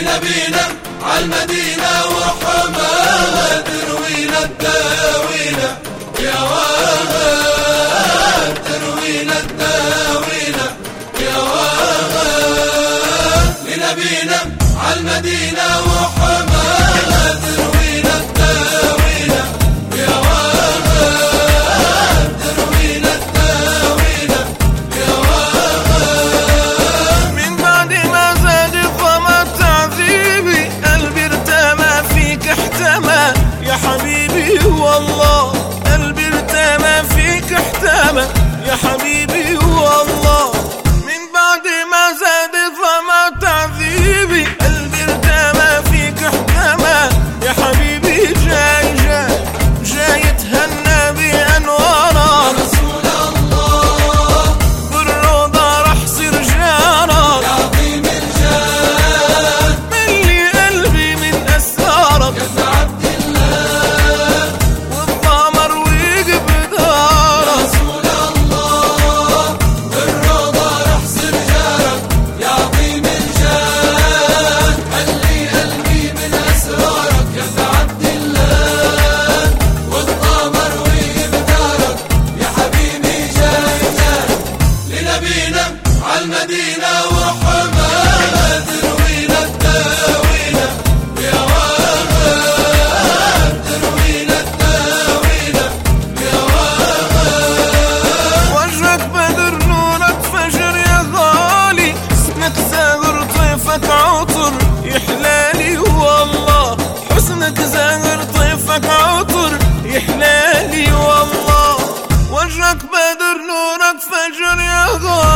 لنبينا عالمدينة وحماها تروينا الداوينا يا وهاب تروينا الداوينا يا وهاب لنبينا عالمدينة وحماها تروينا الداوينا يا وهاب تروينا الداوينا يا وهاب. من بعد ما زاد الظما تعذيبي قلبي ارتمى فيك احتمى يا حبيبي والله قلبي ارتمى فيك احتمى يا حبيبي والله. من بعد ما زاد الظما تعذيبي قلبي ارتمى فيك احتمى يا حبيبي جاي اتهنى بانوارك يا رسول الله بالروضة رح صير جارك يا عظيم الجاه ملي قلبي من اسرارك يا ابن عبد الله والضمر ويقف يا دارك. رسول الله بالروضة رح صير جارك يا عظيم الجاه خلي قلبي من أسرارك يا ابن عبد الله والقمر ويبدارك يا حبيبي جاي لنبينا عالمدينة وحماها تروينا الداوينا يا وهاب تروينا الداوينا يا وهاب. وجهك بدر نورك فجر يا غالي حسنك زاهر طيفك عطر يحلالي والله حسنك زاهر طيفك عطر يحلالي والله. وجهك بدر نورك فجر يا غالي